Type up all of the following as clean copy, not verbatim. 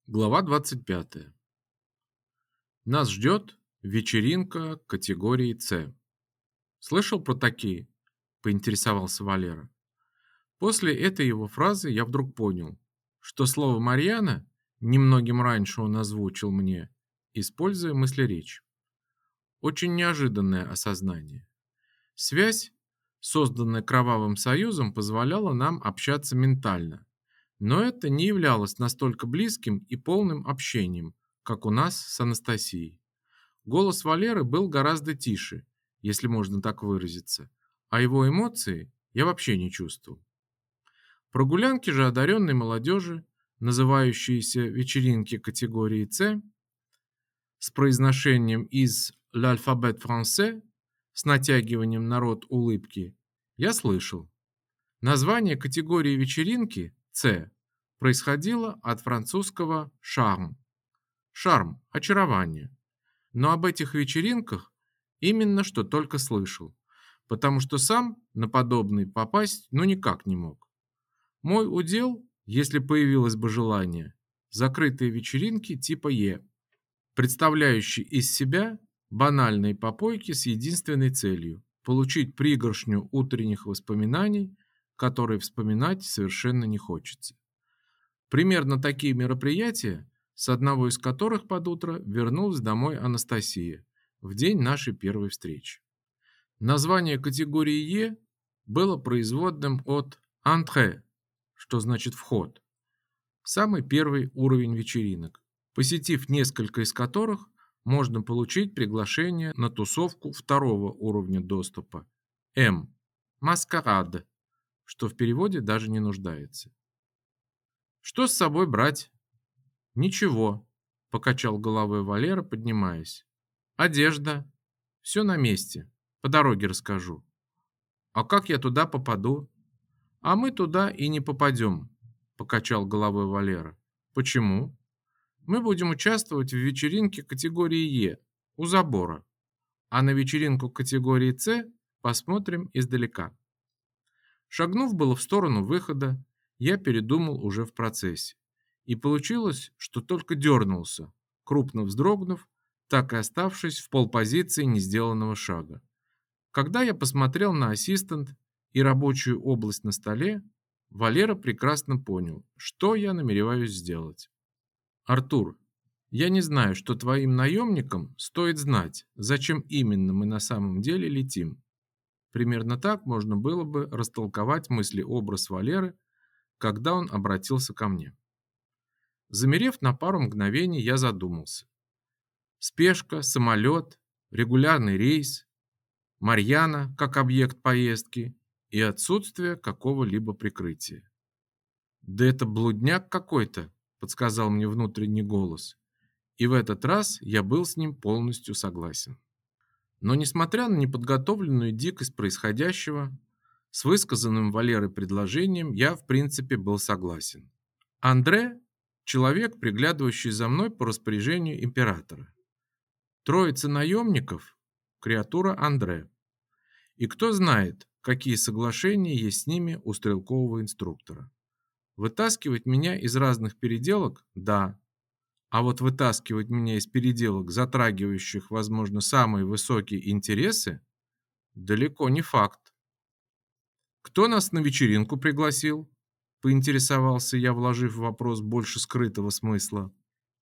Глава 25. Нас ждет вечеринка категории С. Слышал про такие? Поинтересовался Валера. После этой его фразы я вдруг понял, что слово Марьяна немногим раньше он озвучил мне, используя мыслеречь. Очень неожиданное осознание. Связь, созданная Кровавым Союзом, позволяла нам общаться ментально, но это не являлось настолько близким и полным общением, как у нас с Анастасией. Голос Валеры был гораздо тише, если можно так выразиться, а его эмоции я вообще не чувствовал. Прогулянки же одаренной молодежи, называющиеся вечеринки категории С, с произношением из «l'alphabet français», с натягиванием на рот улыбки, я слышал. Название категории вечеринки С происходило от французского «charme» – шарм, очарование. Но об этих вечеринках именно что только слышал, потому что сам на подобный попасть ну никак не мог. Мой удел, если появилось бы желание, закрытые вечеринки типа Е, представляющие из себя банальные попойки с единственной целью – получить пригоршню утренних воспоминаний, которые вспоминать совершенно не хочется. Примерно такие мероприятия, с одного из которых под утро вернулась домой Анастасия в день нашей первой встречи. Название категории Е было производным от «entrée», что значит «вход», самый первый уровень вечеринок, посетив несколько из которых можно получить приглашение на тусовку второго уровня доступа М – маскарад, что в переводе даже не нуждается. Что с собой брать? Ничего, покачал головой Валера, поднимаясь. Одежда, все на месте, по дороге расскажу. А как я туда попаду? А мы туда и не попадем, покачал головой Валера. Почему? Мы будем участвовать в вечеринке категории Е у забора, а на вечеринку категории С посмотрим издалека. Шагнув было в сторону выхода, я передумал уже в процессе. И получилось, что только дернулся, крупно вздрогнув, так и оставшись в полпозиции несделанного шага. Когда я посмотрел на ассистент и рабочую область на столе, Валера прекрасно понял, что я намереваюсь сделать. «Артур, я не знаю, что твоим наемникам стоит знать, зачем именно мы на самом деле летим». Примерно так можно было бы растолковать мыслеобраз Валеры, когда он обратился ко мне. Замерев на пару мгновений, я задумался. Спешка, самолет, регулярный рейс, Марьяна как объект поездки и отсутствие какого-либо прикрытия. «Да это блудняк какой-то», — подсказал мне внутренний голос, и в этот раз я был с ним полностью согласен. Но несмотря на неподготовленную дикость происходящего, с высказанным Валерой предложением я в принципе был согласен. Андре – человек, приглядывающий за мной по распоряжению императора. Троица наемников – креатура Андре. И кто знает, какие соглашения есть с ними у стрелкового инструктора. Вытаскивать меня из разных переделок – да. А вот вытаскивать меня из переделок, затрагивающих, возможно, самые высокие интересы, далеко не факт. «Кто нас на вечеринку пригласил?» – поинтересовался я, вложив в вопрос больше скрытого смысла.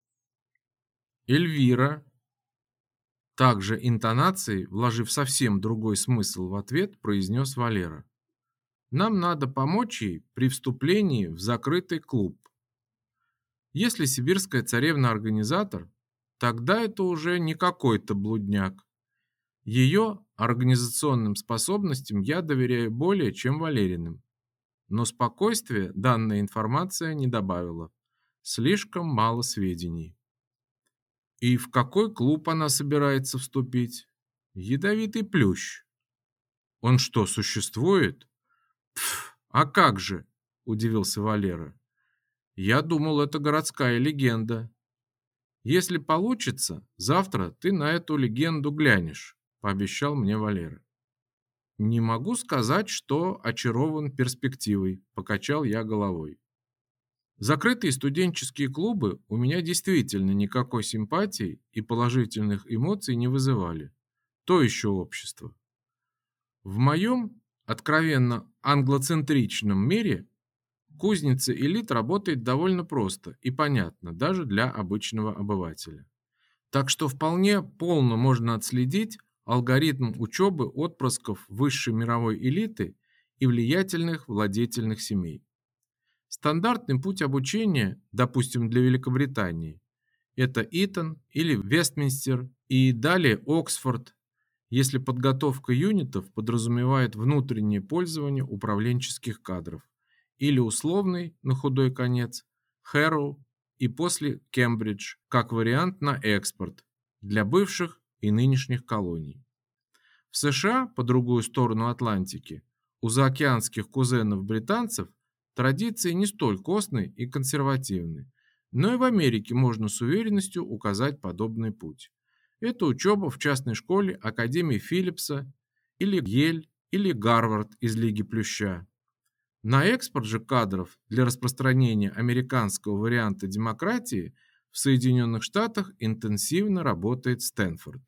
«Эльвира». Также интонацией, вложив совсем другой смысл в ответ, произнес Валера. «Нам надо помочь ей при вступлении в закрытый клуб. Если сибирская царевна организатор, тогда это уже не какой-то блудняк. Ее организационным способностям я доверяю более чем Валериным. Но спокойствия данная информация не добавила. Слишком мало сведений. И в какой клуб она собирается вступить? Ядовитый плющ. Он что, существует? Пф, а как же, удивился Валера. Я думал, это городская легенда. Если получится, завтра ты на эту легенду глянешь, пообещал мне Валера. Не могу сказать, что очарован перспективой, покачал я головой. Закрытые студенческие клубы у меня действительно никакой симпатии и положительных эмоций не вызывали. То еще общество. В моем откровенно англоцентричном мире кузница элит работает довольно просто и понятно даже для обычного обывателя. Так что вполне полно можно отследить алгоритм учебы отпрысков высшей мировой элиты и влиятельных владетельных семей. Стандартный путь обучения, допустим, для Великобритании, это Итон или Вестминстер и далее Оксфорд, если подготовка юнитов подразумевает внутреннее пользование управленческих кадров, или условный, на худой конец, Хэрроу и после Кембридж, как вариант на экспорт для бывших и нынешних колоний. В США, по другую сторону Атлантики, у заокеанских кузенов-британцев традиции не столь костные и консервативные, но и в Америке можно с уверенностью указать подобный путь. Это учеба в частной школе Академии Филлипса или Йель или Гарвард из Лиги Плюща. На экспорт же кадров для распространения американского варианта демократии в Соединенных Штатах интенсивно работает Стэнфорд.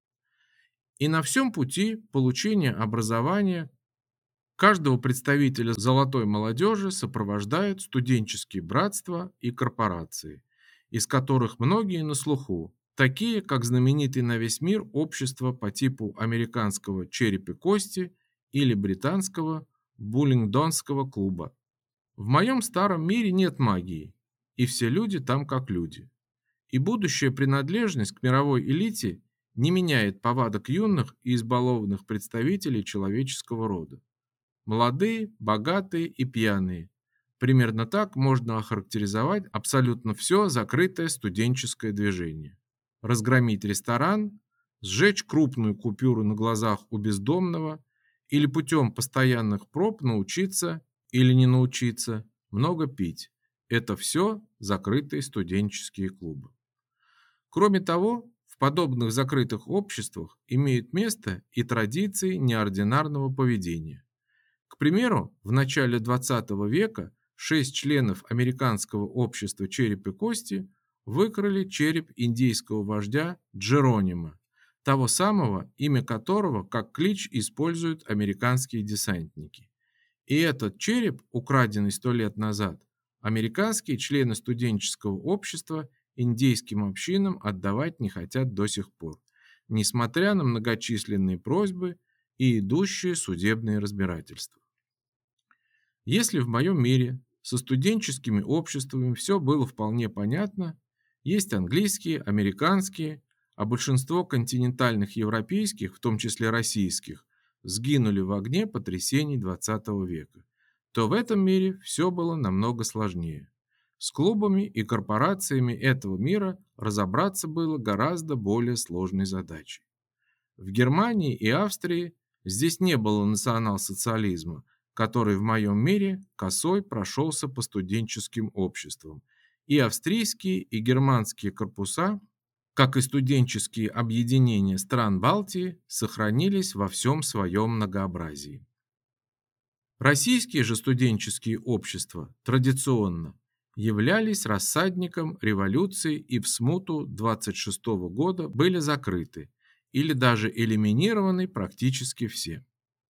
И на всем пути получения образования каждого представителя золотой молодежи сопровождают студенческие братства и корпорации, из которых многие на слуху, такие как знаменитый на весь мир общество по типу американского «Череп и кости» или британского Буллингдонского клуба. В моем старом мире нет магии, и все люди там как люди. И будущая принадлежность к мировой элите не меняет повадок юных и избалованных представителей человеческого рода. Молодые, богатые и пьяные. Примерно так можно охарактеризовать абсолютно все закрытое студенческое движение. Разгромить ресторан, сжечь крупную купюру на глазах у бездомного или путем постоянных проб научиться или не научиться много пить. Это все закрытые студенческие клубы. Кроме того, в подобных закрытых обществах имеют место и традиции неординарного поведения. К примеру, в начале XX века 6 членов американского общества «Череп и кости» выкрали череп индейского вождя Джеронима, того самого, имя которого как клич используют американские десантники. И этот череп, украденный 100 лет назад, американские члены студенческого общества индейским общинам отдавать не хотят до сих пор, несмотря на многочисленные просьбы и идущие судебные разбирательства. Если в моем мире со студенческими обществами все было вполне понятно, есть английские, американские, а большинство континентальных европейских, в том числе российских, сгинули в огне потрясений XX века, то в этом мире все было намного сложнее. С клубами и корпорациями этого мира разобраться было гораздо более сложной задачей. В Германии и Австрии здесь не было национал-социализма, который в моем мире косой прошелся по студенческим обществам, и австрийские и германские корпуса, как и студенческие объединения стран Балтии, сохранились во всем своем многообразии. Российские же студенческие общества традиционно являлись рассадником революции и в смуту 26 года были закрыты или даже элиминированы практически все.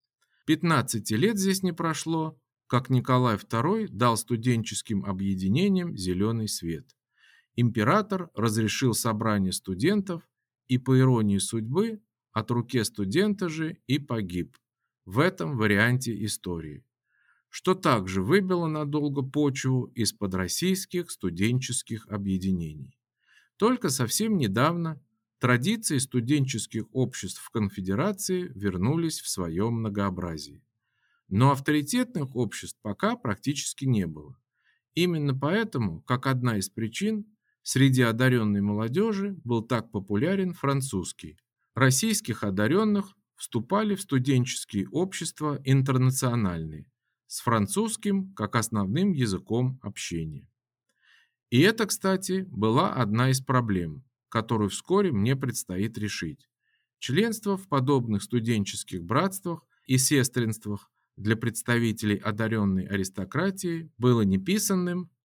15 лет здесь не прошло, как Николай II дал студенческим объединениям зеленый свет. Император разрешил собрание студентов и, по иронии судьбы, от руки студента же и погиб в этом варианте истории, что также выбило надолго почву из-под российских студенческих объединений. Только совсем недавно традиции студенческих обществ в конфедерации вернулись в своем многообразии. Но авторитетных обществ пока практически не было. Именно поэтому, как одна из причин, среди одаренной молодежи был так популярен французский. Российских одаренных вступали в студенческие общества интернациональные, с французским как основным языком общения. И это, кстати, была одна из проблем, которую вскоре мне предстоит решить. Членство в подобных студенческих братствах и сестринствах для представителей одаренной аристократии было неписанным,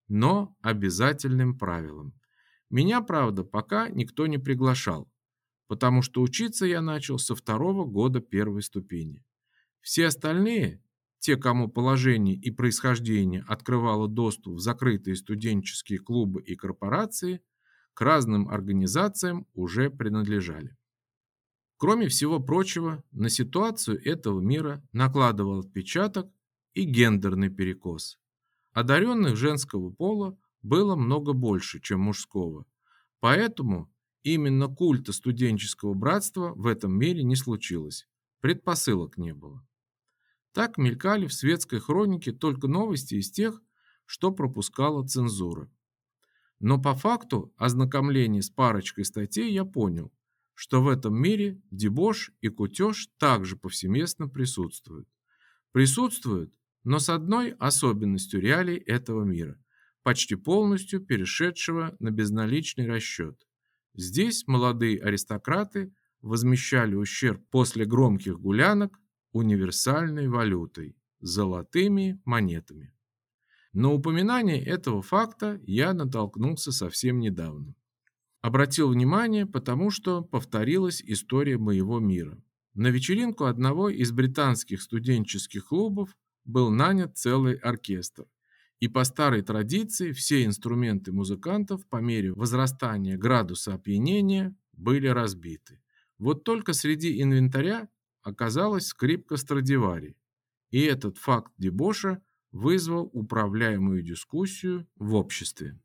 но обязательным правилом. Меня, правда, пока никто не приглашал, потому что учиться я начал со второго года первой ступени. Все остальные, те, кому положение и происхождение открывало доступ в закрытые студенческие клубы и корпорации, к разным организациям уже принадлежали. Кроме всего прочего, на ситуацию этого мира накладывал отпечаток и гендерный перекос. Одаренных женского пола было много больше, чем мужского, поэтому именно культа студенческого братства в этом мире не случилось, предпосылок не было. Так мелькали в светской хронике только новости из тех, что пропускала цензура. Но по факту ознакомления с парочкой статей я понял, что в этом мире дебош и кутеж также повсеместно присутствуют. Присутствуют, но с одной особенностью реалий этого мира, почти полностью перешедшего на безналичный расчет. Здесь молодые аристократы возмещали ущерб после громких гулянок универсальной валютой – золотыми монетами. На упоминание этого факта я натолкнулся совсем недавно. Обратил внимание, потому что повторилась история моего мира. На вечеринку одного из британских студенческих клубов был нанят целый оркестр. И по старой традиции все инструменты музыкантов по мере возрастания градуса опьянения были разбиты. Вот только среди инвентаря оказалась скрипка Страдивари. И этот факт дебоша вызвал управляемую дискуссию в обществе.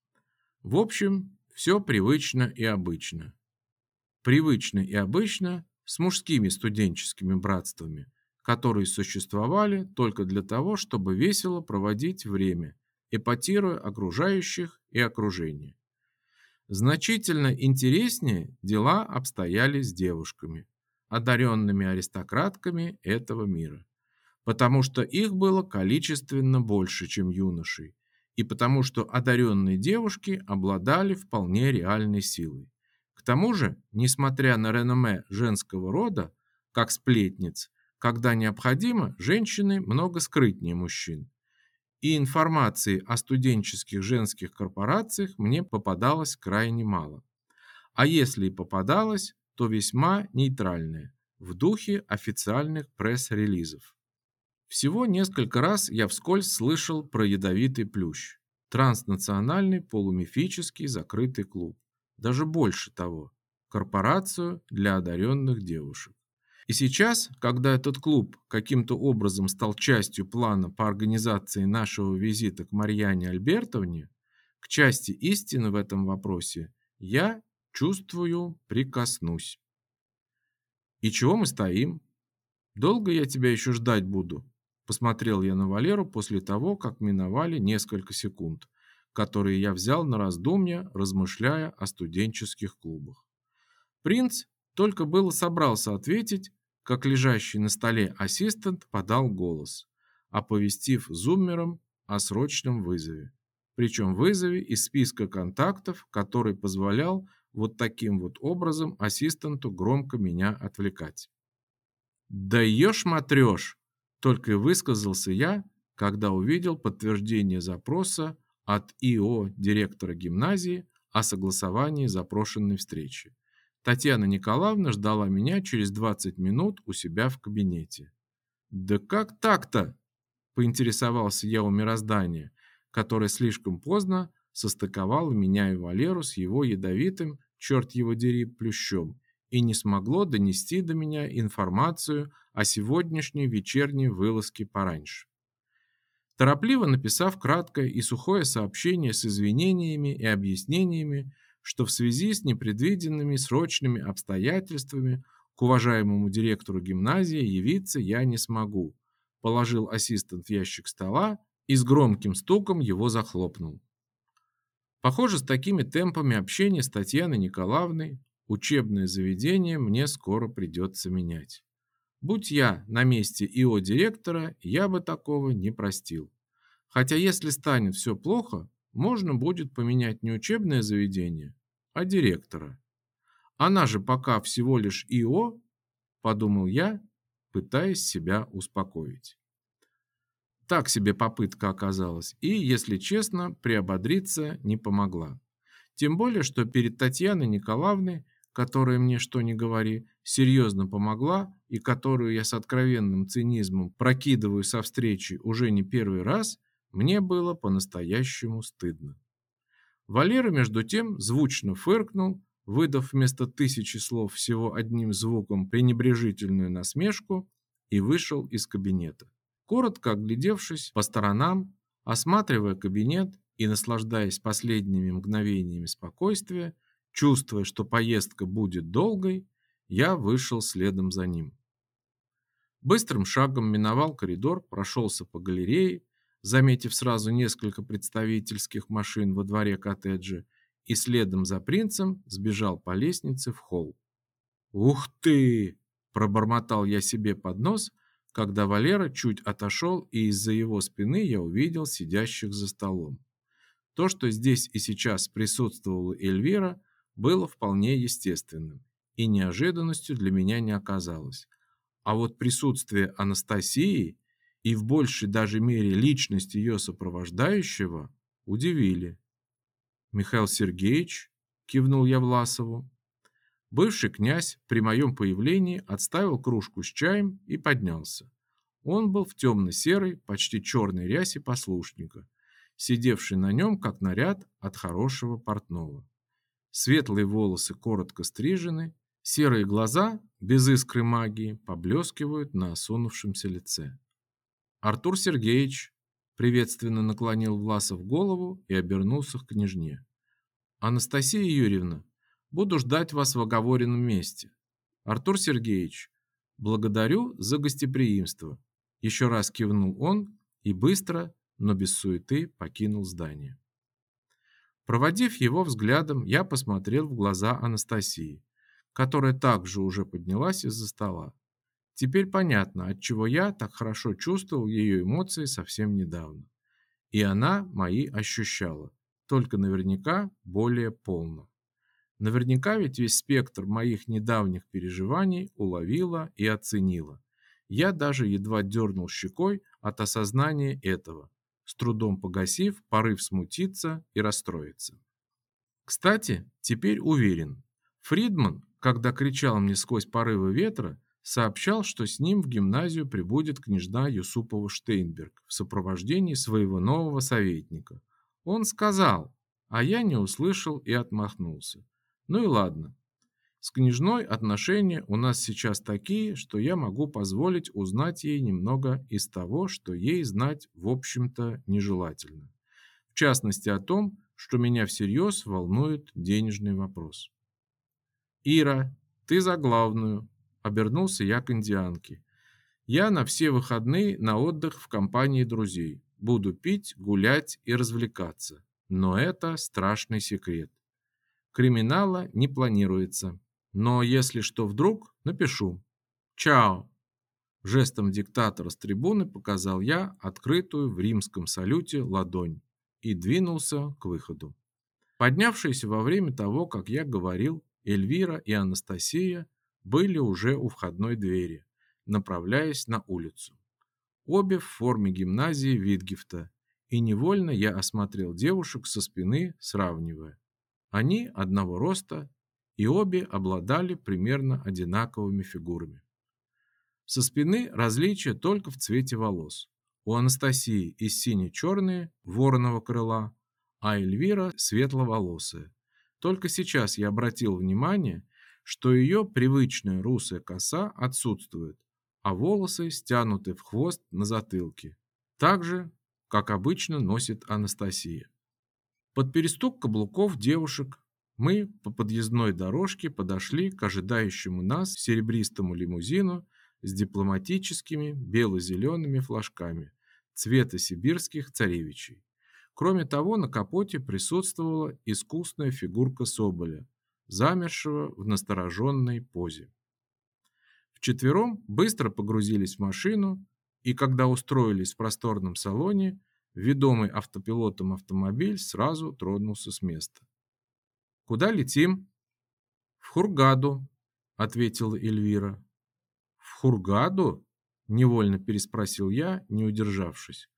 В общем, все привычно и обычно. Привычно и обычно с мужскими студенческими братствами, которые существовали только для того, чтобы весело проводить время, эпатируя окружающих и окружение. Значительно интереснее дела обстояли с девушками, одаренными аристократками этого мира, потому что их было количественно больше, чем юношей, и потому что одаренные девушки обладали вполне реальной силой. К тому же, несмотря на реноме женского рода, как сплетниц, когда необходимо, женщины много скрытнее мужчин. И информации о студенческих женских корпорациях мне попадалось крайне мало. А если и попадалось, то весьма нейтральное, в духе официальных пресс-релизов. Всего несколько раз я вскользь слышал про ядовитый плющ, транснациональный полумифический закрытый клуб, даже больше того, корпорацию для одаренных девушек. И сейчас, когда этот клуб каким-то образом стал частью плана по организации нашего визита к Марьяне Альбертовне, к части истины в этом вопросе, я, чувствую, прикоснусь. И чего мы стоим? Долго я тебя еще ждать буду? Посмотрел я на Валеру после того, как миновали несколько секунд, которые я взял на раздумья, размышляя о студенческих клубах. Принц только было собрался ответить, как лежащий на столе ассистент подал голос, оповестив зуммером о срочном вызове. Причем вызове из списка контактов, который позволял вот таким вот образом ассистенту громко меня отвлекать. «Да ешь-матрешь!» – только и высказался я, когда увидел подтверждение запроса от ИО директора гимназии о согласовании запрошенной встречи. Татьяна Николаевна ждала меня через 20 минут у себя в кабинете. «Да как так-то?» – поинтересовался я у мироздания, которое слишком поздно состыковало меня и Валеру с его ядовитым, черт его дери, плющом, и не смогло донести до меня информацию о сегодняшней вечерней вылазке пораньше. Торопливо написав краткое и сухое сообщение с извинениями и объяснениями, что в связи с непредвиденными срочными обстоятельствами к уважаемому директору гимназии явиться я не смогу, положил ассистент в ящик стола и с громким стуком его захлопнул. Похоже, с такими темпами общения с Татьяной Николаевной учебное заведение мне скоро придется менять. Будь я на месте ИО директора, я бы такого не простил. Хотя если станет все плохо, можно будет поменять не учебное заведение, а директора. Она же пока всего лишь ИО, подумал я, пытаясь себя успокоить. Так себе попытка оказалась, и, если честно, приободриться не помогла. Тем более, что перед Татьяной Николаевной, которая мне что ни говори, серьезно помогла и которую я с откровенным цинизмом прокидываю со встречи уже не первый раз, мне было по-настоящему стыдно. Валера, между тем, звучно фыркнул, выдав вместо тысячи слов всего одним звуком пренебрежительную насмешку, и вышел из кабинета. Коротко оглядевшись по сторонам, осматривая кабинет и наслаждаясь последними мгновениями спокойствия, чувствуя, что поездка будет долгой, я вышел следом за ним. Быстрым шагом миновал коридор, прошелся по галерее, заметив сразу несколько представительских машин во дворе коттеджа, и следом за принцем сбежал по лестнице в холл. «Ух ты!» – пробормотал я себе под нос, когда Валера чуть отошел, и из-за его спины я увидел сидящих за столом. То, что здесь и сейчас присутствовала Эльвира, было вполне естественным, и неожиданностью для меня не оказалось. А вот присутствие Анастасии и в большей даже мере личность ее сопровождающего удивили. «Михаил Сергеевич», – кивнул я Власову. Бывший князь при моем появлении отставил кружку с чаем и поднялся. Он был в темно-серой, почти черной рясе послушника, сидевший на нем как наряд от хорошего портного. Светлые волосы коротко стрижены, серые глаза, без искры магии, поблескивают на осунувшемся лице. «Артур Сергеевич», – приветственно наклонил Власов голову и обернулся к княжне. «Анастасия Юрьевна, буду ждать вас в оговоренном месте. Артур Сергеевич, благодарю за гостеприимство». Еще раз кивнул он и быстро, но без суеты, покинул здание. Проводив его взглядом, я посмотрел в глаза Анастасии, которая также уже поднялась из-за стола. Теперь понятно, отчего я так хорошо чувствовал ее эмоции совсем недавно. И она мои ощущала, только наверняка более полно. Наверняка ведь весь спектр моих недавних переживаний уловила и оценила. Я даже едва дернул щекой от осознания этого, с трудом погасив порыв смутиться и расстроиться. Кстати, теперь уверен, Фридман, когда кричал мне сквозь порывы ветра, сообщал, что с ним в гимназию прибудет княжна Юсупова-Штейнберг в сопровождении своего нового советника. Он сказал, а я не услышал и отмахнулся. Ну и ладно. С княжной отношения у нас сейчас такие, что я могу позволить узнать ей немного из того, что ей знать, в общем-то, нежелательно. В частности о том, что меня всерьез волнует денежный вопрос. «Ира, ты за главную», – обернулся я к индианке. «Я на все выходные на отдых в компании друзей. Буду пить, гулять и развлекаться. Но это страшный секрет. Криминала не планируется. Но если что вдруг, напишу. Чао!» Жестом диктатора с трибуны показал я открытую в римском салюте ладонь и двинулся к выходу. Поднявшиеся во время того, как я говорил, Эльвира и Анастасия были уже у входной двери, направляясь на улицу. Обе в форме гимназии Витгефта, и невольно я осмотрел девушек со спины, сравнивая. Они одного роста, и обе обладали примерно одинаковыми фигурами. Со спины различия только в цвете волос. У Анастасии и сине-черные, вороного крыла, а Эльвира светловолосая. Только сейчас я обратил внимание, что ее привычная русая коса отсутствует, а волосы стянуты в хвост на затылке, так же, как обычно носит Анастасия. Под перестук каблуков девушек мы по подъездной дорожке подошли к ожидающему нас серебристому лимузину с дипломатическими бело-зелеными флажками цвета сибирских царевичей. Кроме того, на капоте присутствовала искусная фигурка соболя, замершего в настороженной позе. Вчетвером быстро погрузились в машину, и когда устроились в просторном салоне, ведомый автопилотом автомобиль сразу тронулся с места. «Куда летим?» «В Хургаду», — ответила Эльвира. «В Хургаду?» — невольно переспросил я, не удержавшись.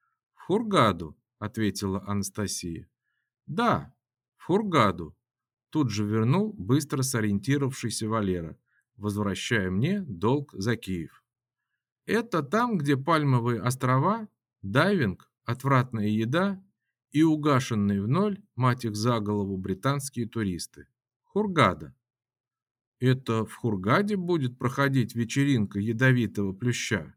В Хургаду, ответила Анастасия. Да, в Хургаду. Тут же вернул быстро сориентировавшийся Валера, возвращая мне долг за Киев. Это там, где Пальмовые острова, дайвинг, отвратная еда и угашенные в ноль, мать их за голову, британские туристы. Хургада. Это в Хургаде будет проходить вечеринка ядовитого плюща?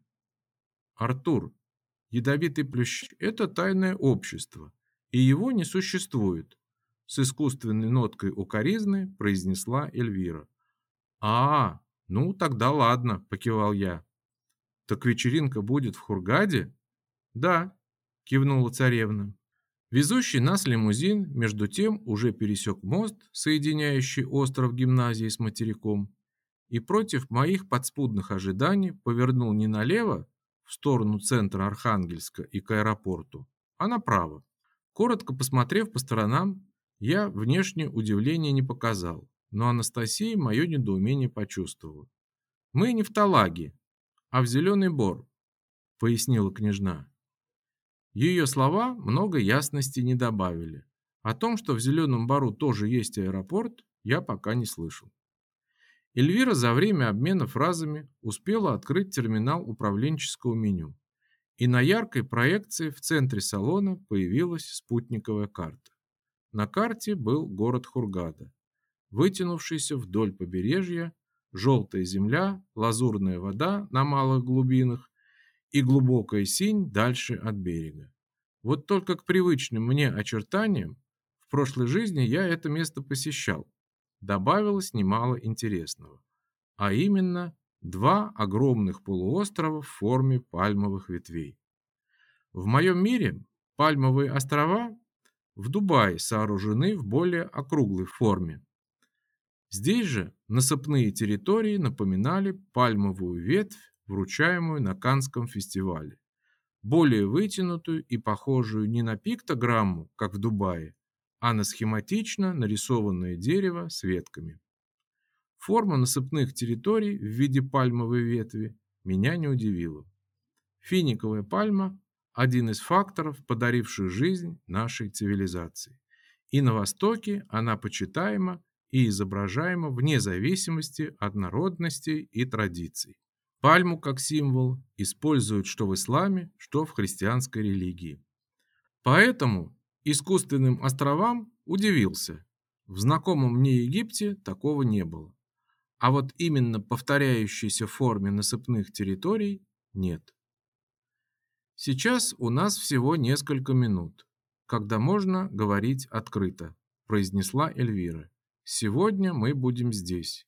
Артур, ядовитый плющ – это тайное общество, и его не существует, с искусственной ноткой укоризны произнесла Эльвира. А, ну тогда ладно, покивал я. Так вечеринка будет в Хургаде? Да, кивнула царевна. Везущий нас лимузин, между тем, уже пересек мост, соединяющий остров гимназии с материком, и против моих подспудных ожиданий повернул не налево, в сторону центра Архангельска и к аэропорту, а направо. Коротко посмотрев по сторонам, я внешне удивления не показал, но Анастасия мое недоумение почувствовала. «Мы не в Талаге, а в Зеленый Бор», — пояснила княжна. Ее слова много ясности не добавили. О том, что в Зеленом Бору тоже есть аэропорт, я пока не слышал. Эльвира за время обмена фразами успела открыть терминал управленческого меню, и на яркой проекции в центре салона появилась спутниковая карта. На карте был город Хургада, вытянувшийся вдоль побережья, желтая земля, лазурная вода на малых глубинах и глубокая синь дальше от берега. Вот только к привычным мне очертаниям в прошлой жизни я это место посещал. Добавилось немало интересного, а именно два огромных полуострова в форме пальмовых ветвей. В моем мире пальмовые острова в Дубае сооружены в более округлой форме. Здесь же насыпные территории напоминали пальмовую ветвь, вручаемую на Каннском фестивале, более вытянутую и похожую не на пиктограмму, как в Дубае, а на схематично нарисованное дерево с ветками. Форма насыпных территорий в виде пальмовой ветви меня не удивила. Финиковая пальма – один из факторов, подаривших жизнь нашей цивилизации. И на Востоке она почитаема и изображаема вне зависимости от народностей и традиций. Пальму как символ используют что в исламе, что в христианской религии. Поэтому искусственным островам удивился. В знакомом мне Египте такого не было. А вот именно повторяющейся форме насыпных территорий нет. Сейчас у нас всего несколько минут, когда можно говорить открыто, произнесла Эльвира. Сегодня мы будем здесь.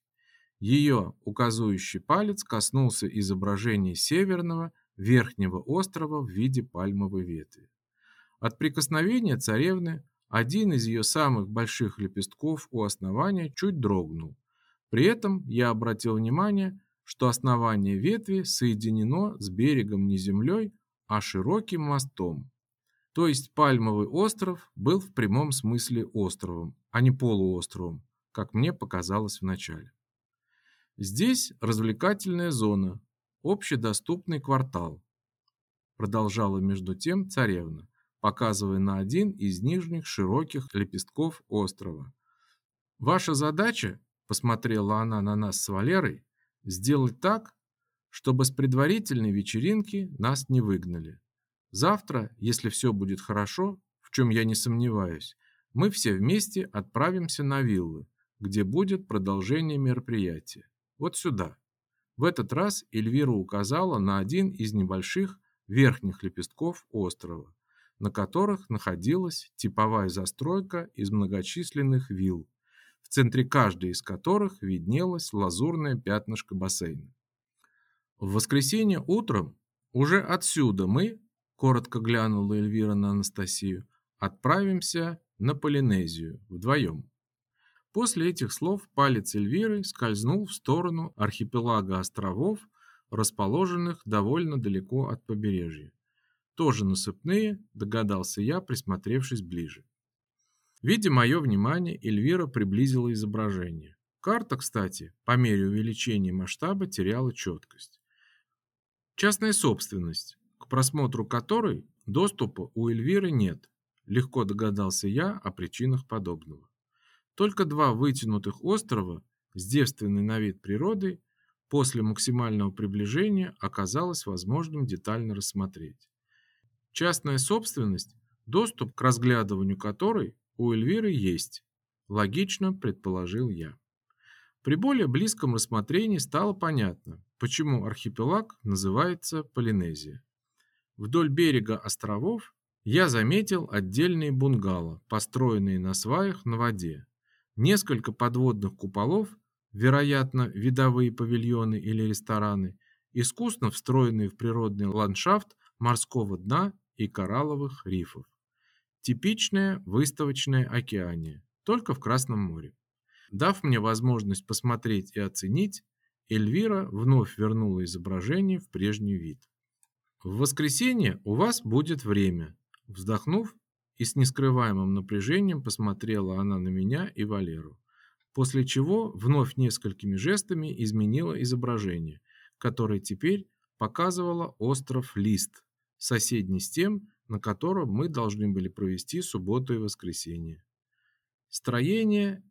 Ее указывающий палец коснулся изображения северного верхнего острова в виде пальмовой ветви. От прикосновения царевны один из ее самых больших лепестков у основания чуть дрогнул. При этом я обратил внимание, что основание ветви соединено с берегом не землей, а широким мостом. То есть пальмовый остров был в прямом смысле островом, а не полуостровом, как мне показалось вначале. Здесь развлекательная зона, общедоступный квартал, продолжала между тем царевна, показывая на один из нижних широких лепестков острова. Ваша задача, посмотрела она на нас с Валерой, сделать так, чтобы с предварительной вечеринки нас не выгнали. Завтра, если все будет хорошо, в чем я не сомневаюсь, мы все вместе отправимся на виллы, где будет продолжение мероприятия. Вот сюда. В этот раз Эльвира указала на один из небольших верхних лепестков острова, на которых находилась типовая застройка из многочисленных вилл, в центре каждой из которых виднелось лазурное пятнышко бассейна. В воскресенье утром уже отсюда мы, коротко глянула Эльвира на Анастасию, отправимся на Полинезию вдвоем. После этих слов палец Эльвиры скользнул в сторону архипелага островов, расположенных довольно далеко от побережья. Тоже насыпные, догадался я, присмотревшись ближе. Видя мое внимание, Эльвира приблизила изображение. Карта, кстати, по мере увеличения масштаба теряла четкость. Частная собственность, к просмотру которой Доступа у Эльвиры нет. Легко догадался я о причинах подобного. Только два вытянутых острова с девственной на вид природой после максимального приближения оказалось возможным детально рассмотреть. Частная собственность, доступ к разглядыванию которой у Эльвиры есть, логично предположил я. При более близком рассмотрении стало понятно, почему архипелаг называется Полинезия. Вдоль берега островов я заметил отдельные бунгало, построенные на сваях на воде, несколько подводных куполов, вероятно, видовые павильоны или рестораны, искусно встроенные в природный ландшафт морского дна и коралловых рифов. Типичная выставочная Океания, только в Красном море. Дав мне возможность посмотреть и оценить, Эльвира вновь вернула изображение в прежний вид. «В воскресенье у вас будет время», – вздохнув и с нескрываемым напряжением посмотрела она на меня и Валеру, после чего вновь несколькими жестами изменила изображение, которое теперь показывало остров Лист, соседний с тем, на котором мы должны были провести субботу и воскресенье. «Строение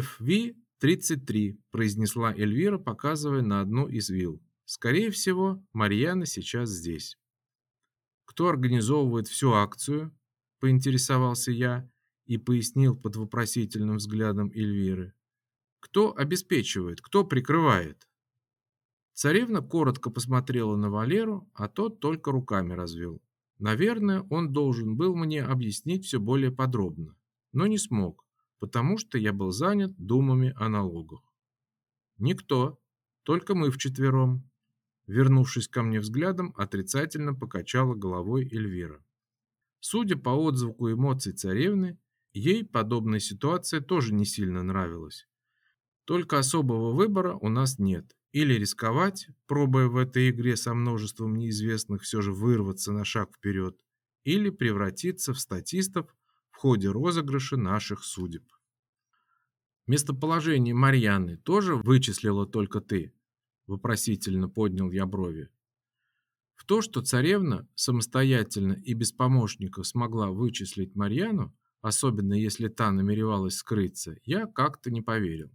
FV-33», – произнесла Эльвира, показывая на одну из вилл. «Скорее всего, Марьяна сейчас здесь». «Кто организовывает всю акцию?» – поинтересовался я и пояснил под вопросительным взглядом Эльвиры. «Кто обеспечивает, кто прикрывает?» Царевна коротко посмотрела на Валеру, а тот только руками развел. Наверное, он должен был мне объяснить все более подробно, но не смог, потому что я был занят думами о налогах. «Никто, только мы вчетвером». Вернувшись ко мне взглядом, отрицательно покачала головой Эльвира. Судя по отзвуку эмоций царевны, ей подобная ситуация тоже не сильно нравилась. Только особого выбора у нас нет. Или рисковать, пробуя в этой игре со множеством неизвестных все же вырваться на шаг вперед, или превратиться в статистов в ходе розыгрыша наших судеб. Местоположение Марьяны тоже вычислила только ты? Вопросительно поднял я брови. В то, что царевна самостоятельно и без помощников смогла вычислить Марьяну, особенно если та намеревалась скрыться, я как-то не поверил.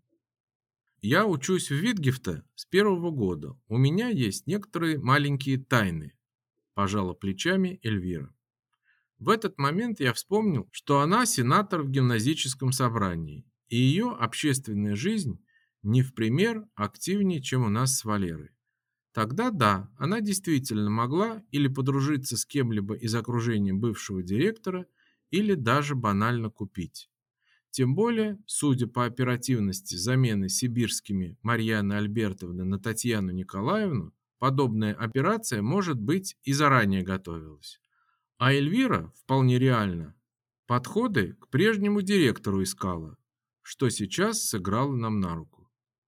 Я учусь в Витгефте с первого года. У меня есть некоторые маленькие тайны, пожала плечами Эльвира. В этот момент я вспомнил, что она сенатор в гимназическом собрании, и ее общественная жизнь не в пример активнее, чем у нас с Валерой. Тогда да, она действительно могла или подружиться с кем-либо из окружения бывшего директора, или даже банально купить. Тем более, судя по оперативности замены сибирскими Марьяны Альбертовны на Татьяну Николаевну, подобная операция, может быть, и заранее готовилась. А Эльвира, вполне реально, подходы к прежнему директору искала, что сейчас сыграло нам на руку.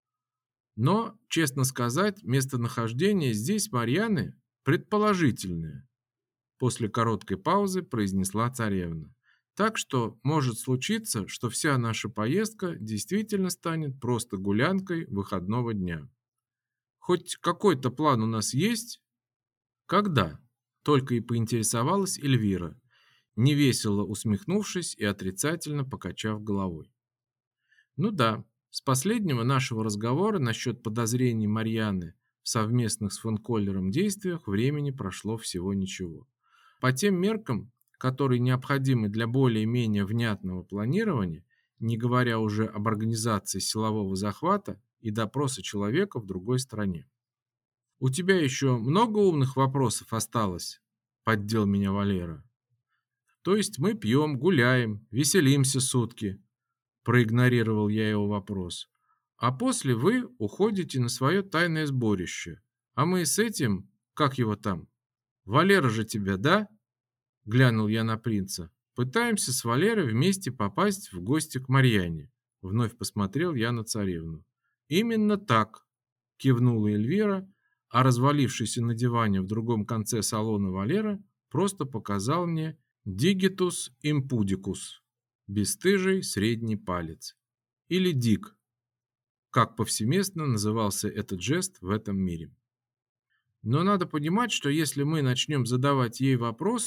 Но, честно сказать, местонахождение здесь Марьяны предположительное, после короткой паузы произнесла царевна. Так что может случиться, что вся наша поездка действительно станет просто гулянкой выходного дня. Хоть какой-то план у нас есть? Когда? Только и поинтересовалась Эльвира, невесело усмехнувшись и отрицательно покачав головой. Ну да, с последнего нашего разговора насчет подозрений Марьяны в совместных с фон Коллером действиях времени прошло всего ничего. По тем меркам, которые необходимы для более-менее внятного планирования, не говоря уже об организации силового захвата и допроса человека в другой стране. «У тебя еще много умных вопросов осталось?» – поддел меня Валера. «То есть мы пьем, гуляем, веселимся сутки?» – проигнорировал я его вопрос. «А после вы уходите на свое тайное сборище. А мы с этим, как его там? Валера же тебя, да?» – глянул я на принца. «Пытаемся с Валерой вместе попасть в гости к Марьяне». Вновь посмотрел я на царевну. «Именно так», – кивнула Эльвира, а развалившийся на диване в другом конце салона Валера просто показал мне «дигитус импудикус» – бесстыжий средний палец. Или «дик», как повсеместно назывался этот жест в этом мире. Но надо понимать, что если мы начнем задавать ей вопросы,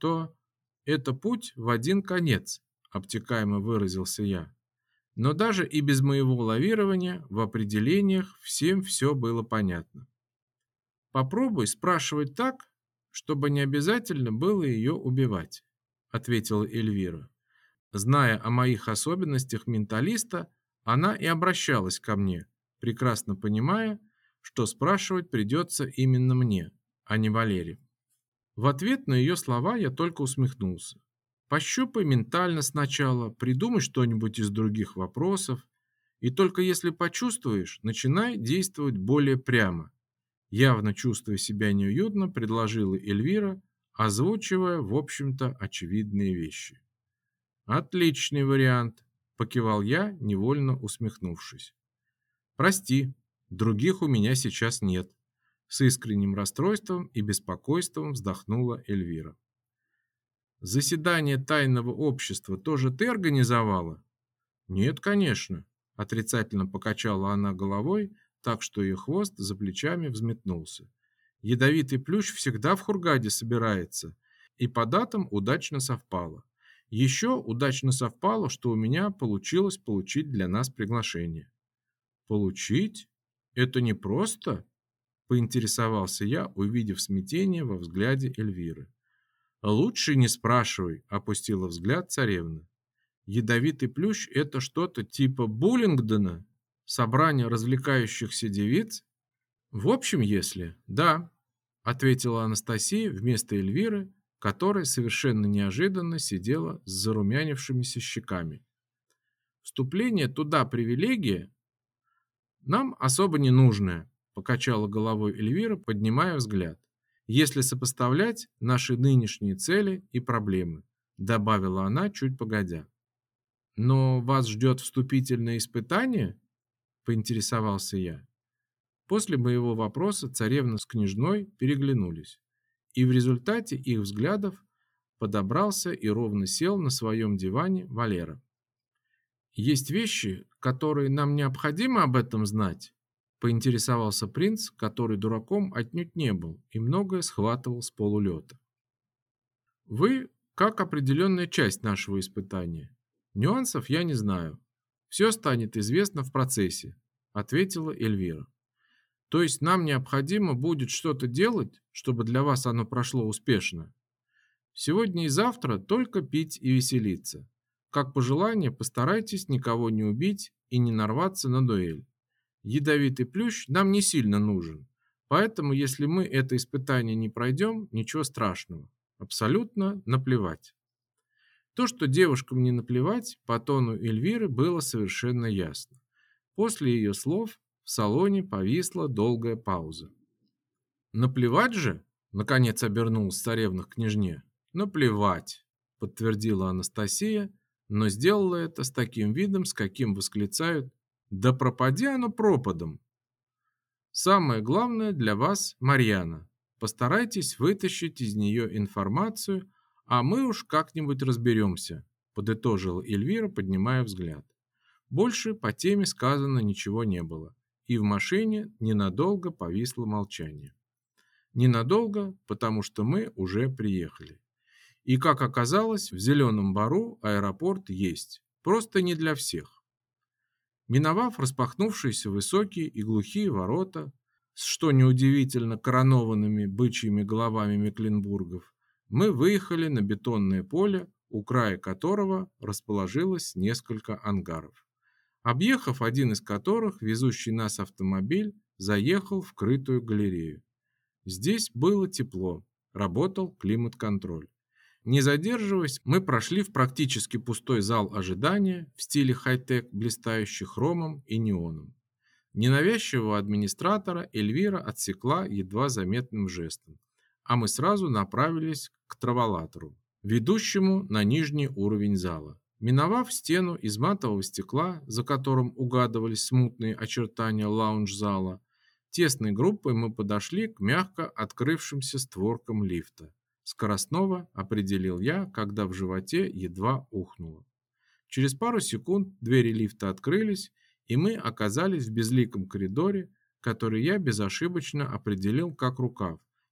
что это путь в один конец, обтекаемо выразился я. Но даже и без моего лавирования в определениях всем все было понятно. Попробуй спрашивать так, чтобы не обязательно было ее убивать, ответила Эльвира. Зная о моих особенностях менталиста, она и обращалась ко мне, прекрасно понимая, что спрашивать придется именно мне, а не Валере. В ответ на ее слова я только усмехнулся. Пощупай ментально сначала, придумай что-нибудь из других вопросов, и только если почувствуешь, начинай действовать более прямо. Явно чувствуя себя неуютно, предложила Эльвира, озвучивая, в общем-то, очевидные вещи. «Отличный вариант», – покивал я, невольно усмехнувшись. «Прости, других у меня сейчас нет», – с искренним расстройством и беспокойством вздохнула Эльвира. «Заседание тайного общества тоже ты организовала?» «Нет, конечно», – отрицательно покачала она головой, так что ее хвост за плечами взметнулся. «Ядовитый плющ всегда в Хургаде собирается, и по датам удачно совпало. Еще удачно совпало, что у меня получилось получить для нас приглашение». «Получить? Это непросто?» – поинтересовался я, увидев смятение во взгляде Эльвиры. «Лучше не спрашивай», – опустила взгляд царевна. «Ядовитый плющ – это что-то типа Буллингдона, собрание развлекающихся девиц?» «В общем, если, да», – ответила Анастасия вместо Эльвиры, которая совершенно неожиданно сидела с зарумянившимися щеками. «Вступление туда привилегия нам особо не нужное», – покачала головой Эльвира, поднимая взгляд. «Если сопоставлять наши нынешние цели и проблемы», – добавила она чуть погодя. «Но вас ждет вступительное испытание?» – поинтересовался я. После моего вопроса царевна с княжной переглянулись, и в результате их взглядов подобрался и ровно сел на своем диване Валера. «Есть вещи, которые нам необходимо об этом знать?» – поинтересовался принц, который дураком отнюдь не был и многое схватывал с полулета. «Вы как определенная часть нашего испытания. Нюансов я не знаю. Все станет известно в процессе», – ответила Эльвира. «То есть нам необходимо будет что-то делать, чтобы для вас оно прошло успешно? Сегодня и завтра только пить и веселиться. Как пожелание, постарайтесь никого не убить и не нарваться на дуэль. Ядовитый плющ нам не сильно нужен, поэтому если мы это испытание не пройдем, ничего страшного. Абсолютно наплевать». То, что девушкам не наплевать, по тону Эльвиры было совершенно ясно. После ее слов в салоне повисла долгая пауза. «Наплевать же?» – наконец обернулась царевна к княжне. «Наплевать», – подтвердила Анастасия, но сделала это с таким видом, с каким восклицают: «Да пропади оно пропадом!» «Самое главное для вас, Марьяна. Постарайтесь вытащить из нее информацию, а мы уж как-нибудь разберемся», – подытожила Эльвира, поднимая взгляд. Больше по теме сказано ничего не было, и в машине ненадолго повисло молчание. Ненадолго, потому что мы уже приехали. И, как оказалось, в Зеленом Бару аэропорт есть, просто не для всех. Миновав распахнувшиеся высокие и глухие ворота, с, что неудивительно, коронованными бычьими головами Мекленбургов, мы выехали на бетонное поле, у края которого расположилось несколько ангаров. Объехав один из которых, везущий нас автомобиль заехал в крытую галерею. Здесь было тепло, работал климат-контроль. Не задерживаясь, мы прошли в практически пустой зал ожидания в стиле хай-тек, блистающий хромом и неоном. Ненавязчивого администратора Эльвира отсекла едва заметным жестом, а мы сразу направились к траволатору, ведущему на нижний уровень зала. Миновав стену из матового стекла, за которым угадывались смутные очертания лаунж-зала, тесной группой мы подошли к мягко открывшимся створкам лифта. Скоростного определил я, когда в животе едва ухнуло. Через пару секунд двери лифта открылись, и мы оказались в безликом коридоре, который я безошибочно определил как рукав,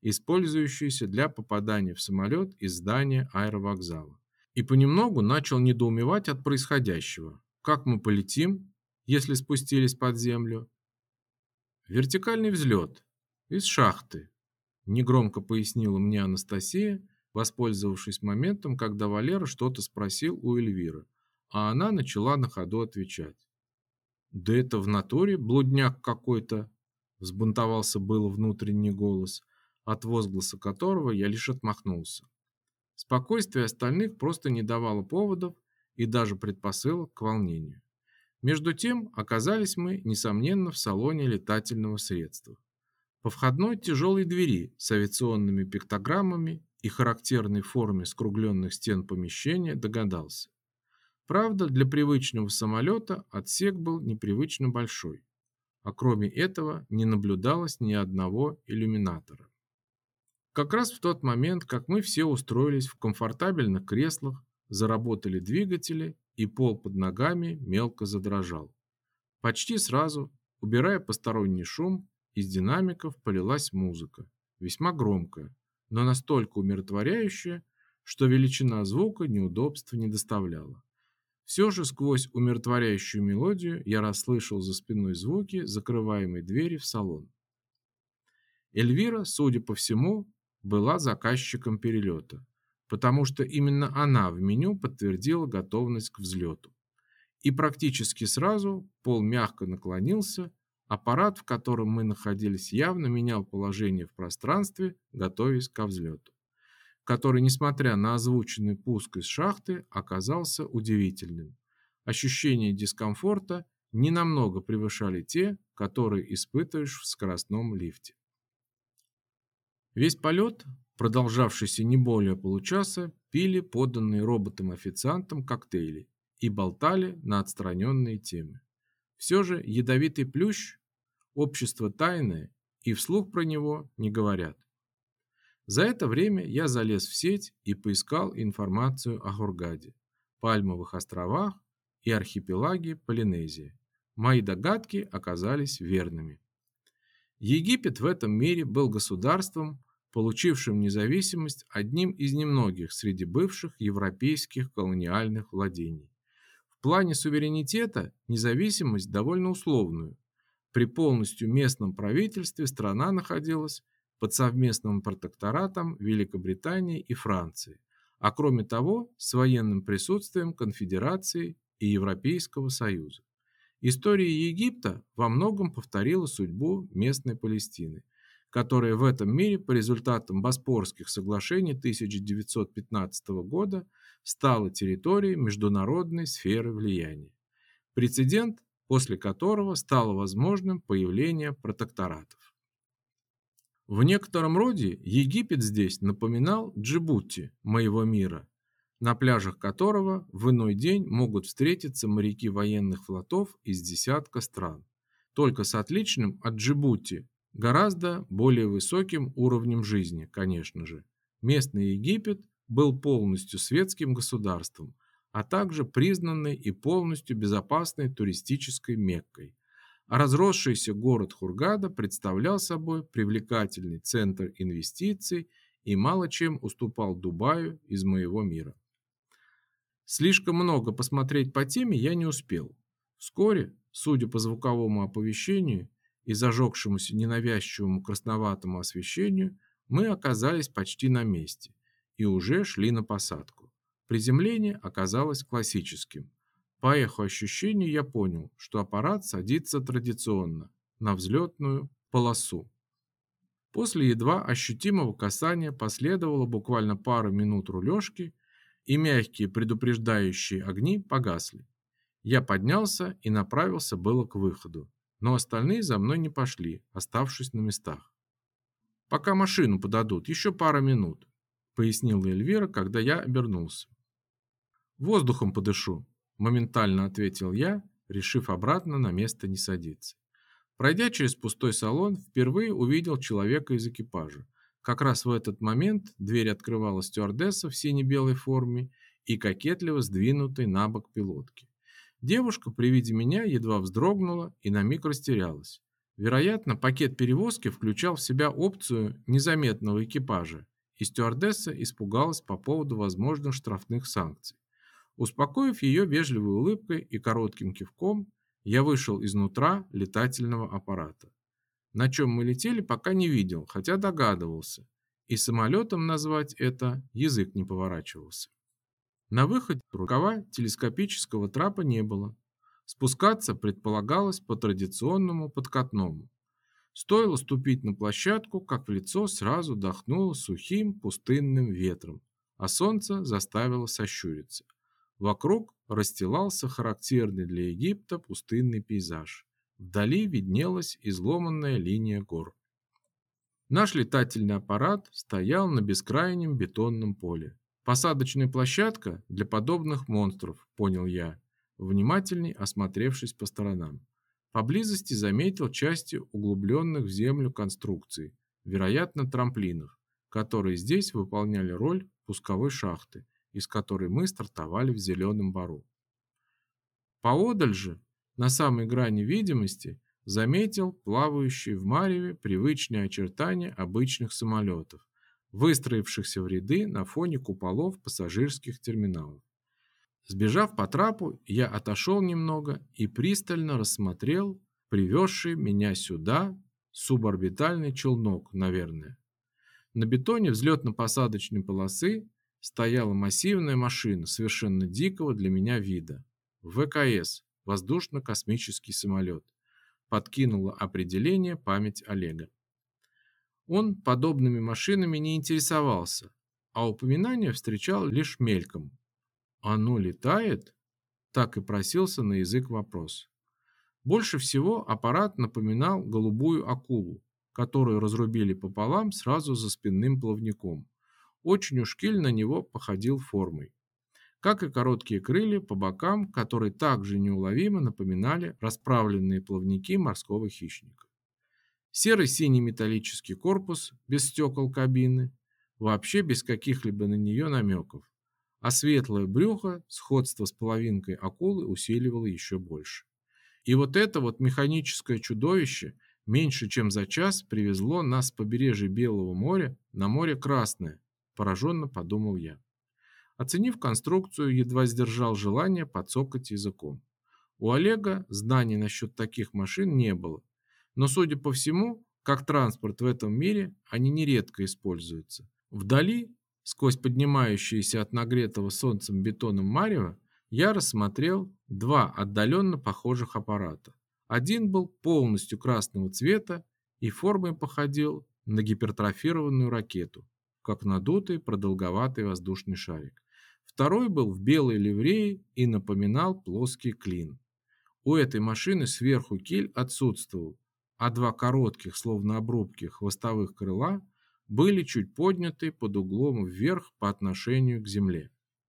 использующиеся для попадания в самолет из здания аэровокзала. И понемногу начал недоумевать от происходящего. Как мы полетим, если спустились под землю? Вертикальный взлет. Из шахты. Негромко пояснила мне Анастасия, воспользовавшись моментом, когда Валера что-то спросил у Эльвиры, а она начала на ходу отвечать. «Да это в натуре блудняк какой-то!» Взбунтовался было внутренний голос, от возгласа которого я лишь отмахнулся. Спокойствие остальных просто не давало поводов и даже предпосылок к волнению. Между тем оказались мы, несомненно, в салоне летательного средства. По входной тяжелой двери с авиационными пиктограммами и характерной форме скругленных стен помещения догадался. Правда, для привычного самолета отсек был непривычно большой, а кроме этого не наблюдалось ни одного иллюминатора. Как раз в тот момент, как мы все устроились в комфортабельных креслах, заработали двигатели, и пол под ногами мелко задрожал. Почти сразу, убирая посторонний шум, из динамиков полилась музыка, весьма громкая, но настолько умиротворяющая, что величина звука неудобства не доставляла. Все же сквозь умиротворяющую мелодию я расслышал за спиной звуки закрываемой двери в салон. Эльвира, судя по всему, была заказчиком перелета, потому что именно она в меню подтвердила готовность к взлету. И практически сразу пол мягко наклонился, аппарат, в котором мы находились, явно менял положение в пространстве, готовясь ко взлету, который, несмотря на озвученный пуск из шахты, оказался удивительным. Ощущения дискомфорта не намного превышали те, которые испытываешь в скоростном лифте. Весь полет, продолжавшийся не более получаса, пили поданные роботом-официантом коктейли и болтали на отстраненные темы. Все же ядовитый плющ– общество тайное, и вслух про него не говорят. За это время я залез в сеть и поискал информацию о Хургаде, Пальмовых островах и архипелаге Полинезии. Мои догадки оказались верными. Египет в этом мире был государством, получившим независимость одним из немногих среди бывших европейских колониальных владений. В плане суверенитета независимость довольно условную. При полностью местном правительстве страна находилась под совместным протекторатом Великобритании и Франции, а кроме того с военным присутствием Конфедерации и Европейского Союза. История Египта во многом повторила судьбу местной Палестины, которая в этом мире по результатам Боспорских соглашений 1915 года стала территорией международной сферы влияния. Прецедент, после которого стало возможным появление протекторатов. В некотором роде Египет здесь напоминал Джибути, моего мира, на пляжах которого в иной день могут встретиться моряки военных флотов из десятка стран, только с отличным от Джибути, гораздо более высоким уровнем жизни, конечно же. Местный Египет был полностью светским государством, а также признанной и полностью безопасной туристической Меккой. А разросшийся город Хургада представлял собой привлекательный центр инвестиций и мало чем уступал Дубаю из моего мира. Слишком много посмотреть по теме я не успел. Вскоре, судя по звуковому оповещению и зажегшемуся ненавязчивому красноватому освещению, мы оказались почти на месте и уже шли на посадку. Приземление оказалось классическим. По эху ощущению я понял, что аппарат садится традиционно, на взлетную полосу. После едва ощутимого касания последовало буквально пару минут рулежки, и мягкие предупреждающие огни погасли. Я поднялся и направился было к выходу, но остальные за мной не пошли, оставшись на местах. «Пока машину подадут, еще пара минут», — пояснила Эльвира, когда я обернулся. «Воздухом подышу», — моментально ответил я, решив обратно на место не садиться. Пройдя через пустой салон, впервые увидел человека из экипажа. Как раз в этот момент дверь открывала стюардесса в сине-белой форме и кокетливо сдвинутой на бок пилотки. Девушка при виде меня едва вздрогнула и на миг растерялась. Вероятно, пакет перевозки включал в себя опцию незаметного экипажа, и стюардесса испугалась по поводу возможных штрафных санкций. Успокоив ее вежливой улыбкой и коротким кивком, я вышел изнутра летательного аппарата. На чем мы летели, пока не видел, хотя догадывался, и самолетом назвать это язык не поворачивался. На выходе рукава телескопического трапа не было. Спускаться предполагалось по традиционному подкатному. Стоило ступить на площадку, как в лицо сразу дохнуло сухим пустынным ветром, а солнце заставило сощуриться. Вокруг расстилался характерный для Египта пустынный пейзаж. Вдали виднелась изломанная линия гор. Наш летательный аппарат стоял на бескрайнем бетонном поле. Посадочная площадка для подобных монстров, понял я, внимательней осмотревшись по сторонам. Поблизости заметил части углубленных в землю конструкций, вероятно, трамплинов, которые здесь выполняли роль пусковой шахты, из которой мы стартовали в Зеленом Бару. Поодаль же, на самой грани видимости, заметил плавающие в мареве привычные очертания обычных самолетов, выстроившихся в ряды на фоне куполов пассажирских терминалов. Сбежав по трапу, я отошел немного и пристально рассмотрел привезший меня сюда суборбитальный челнок, наверное. На бетоне взлетно-посадочной полосы стояла массивная машина совершенно дикого для меня вида. ВКС, воздушно-космический самолет, подкинула определение память Олега. Он подобными машинами не интересовался, а упоминания встречал лишь мельком. «Оно летает?» – так и просился на язык вопрос. Больше всего аппарат напоминал голубую акулу, которую разрубили пополам сразу за спинным плавником. Очень уж киль на него походил формой. Как и короткие крылья по бокам, которые также неуловимо напоминали расправленные плавники морского хищника. Серый-синий металлический корпус без стекол кабины, вообще без каких-либо на нее намеков, а светлое брюхо сходство с половинкой акулы усиливало еще больше. И вот это вот механическое чудовище меньше чем за час привезло нас с побережья Белого моря на море Красное, пораженно подумал я. Оценив конструкцию, едва сдержал желание подцокать языком. У Олега знаний насчет таких машин не было, но, судя по всему, как транспорт в этом мире, они нередко используются. Вдали, сквозь поднимающиеся от нагретого солнцем бетоном марева, я рассмотрел два отдаленно похожих аппарата. Один был полностью красного цвета и формой походил на гипертрофированную ракету, как надутый продолговатый воздушный шарик. Второй был в белой ливрее и напоминал плоский клин. У этой машины сверху киль отсутствовал, а два коротких, словно обрубки хвостовых крыла, были чуть подняты под углом вверх по отношению к земле.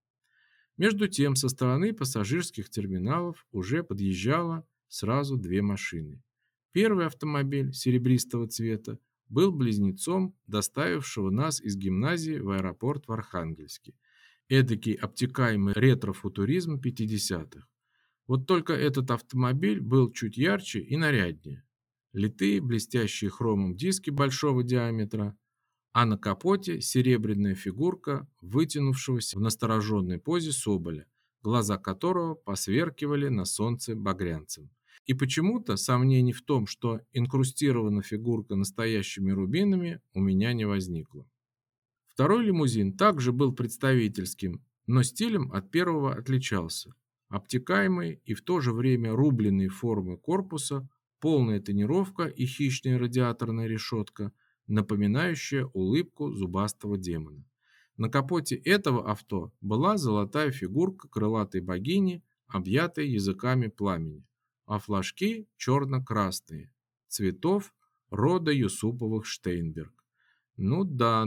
Между тем, со стороны пассажирских терминалов уже подъезжало сразу две машины. Первый автомобиль серебристого цвета был близнецом доставившего нас из гимназии в аэропорт в Архангельске. Эдакий обтекаемый ретро-футуризм 50-х. Вот только этот автомобиль был чуть ярче и наряднее. Литые блестящие хромом диски большого диаметра, а на капоте серебряная фигурка вытянувшегося в настороженной позе соболя, глаза которого посверкивали на солнце багрянцем. И почему-то сомнений в том, что инкрустирована фигурка настоящими рубинами, у меня не возникло. Второй лимузин также был представительским, но стилем от первого отличался. Обтекаемые и в то же время рубленые формы корпуса, полная тонировка и хищная радиаторная решетка, напоминающая улыбку зубастого демона. На капоте этого авто была золотая фигурка крылатой богини, объятая языками пламени, а флажки черно-красные, цветов рода Юсуповых Штейнберг. Ну да.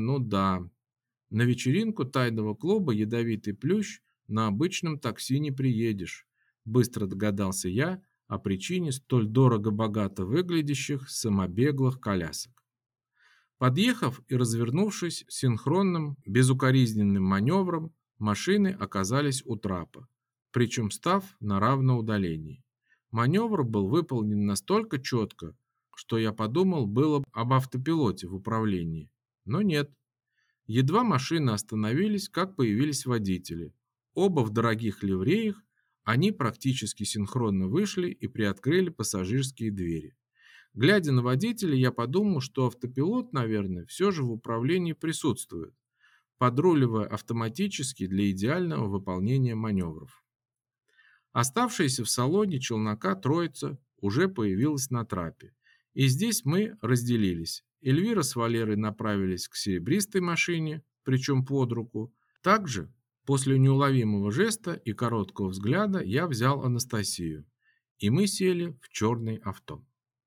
На вечеринку тайного клуба «Ядовитый плющ» на обычном такси не приедешь. Быстро догадался я о причине столь дорого-богато выглядящих самобеглых колясок. Подъехав и развернувшись синхронным, безукоризненным маневром, машины оказались у трапа, причем став на равном удалении. Маневр был выполнен настолько четко, что я подумал было об автопилоте в управлении. Но нет. Едва машины остановились, как появились водители. Оба в дорогих ливреях, они практически синхронно вышли и приоткрыли пассажирские двери. Глядя на водителя, я подумал, что автопилот, наверное, все же в управлении присутствует, подруливая автоматически для идеального выполнения маневров. Оставшаяся в салоне челнока троица уже появилась на трапе. И здесь мы разделились. Эльвира с Валерой направились к серебристой машине, причем под руку. Также, после неуловимого жеста и короткого взгляда, я взял Анастасию, и мы сели в черный авто.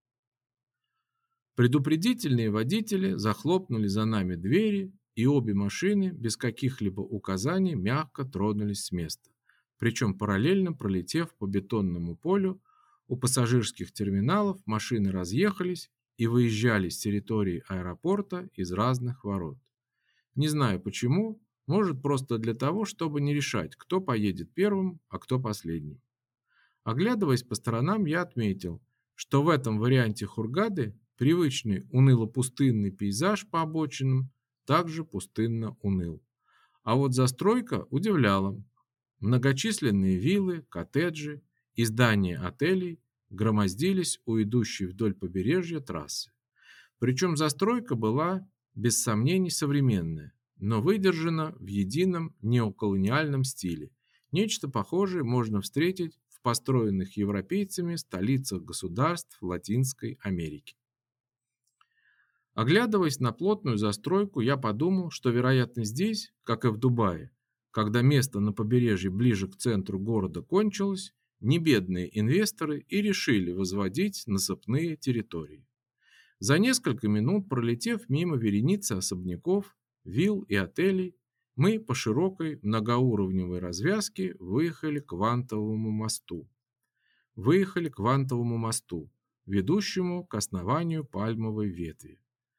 Предупредительные водители захлопнули за нами двери, и обе машины без каких-либо указаний мягко тронулись с места, причем параллельно пролетев по бетонному полю. У пассажирских терминалов машины разъехались и выезжали с территории аэропорта из разных ворот. Не знаю почему, может просто для того, чтобы не решать, кто поедет первым, а кто последним. Оглядываясь по сторонам, я отметил, что в этом варианте Хургады привычный уныло-пустынный пейзаж по обочинам также пустынно уныл. А вот застройка удивляла. Многочисленные виллы, коттеджи и здания отелей громоздились у идущей вдоль побережья трассы. Причем застройка была, без сомнений, современная, но выдержана в едином неоколониальном стиле. Нечто похожее можно встретить в построенных европейцами столицах государств Латинской Америки. Оглядываясь на плотную застройку, я подумал, что, вероятно, здесь, как и в Дубае, когда место на побережье ближе к центру города кончилось, небедные инвесторы и решили возводить насыпные территории. За несколько минут, пролетев мимо вереницы особняков, вилл и отелей, мы по широкой многоуровневой развязке выехали к Квантовому мосту, ведущему к основанию пальмовой ветви.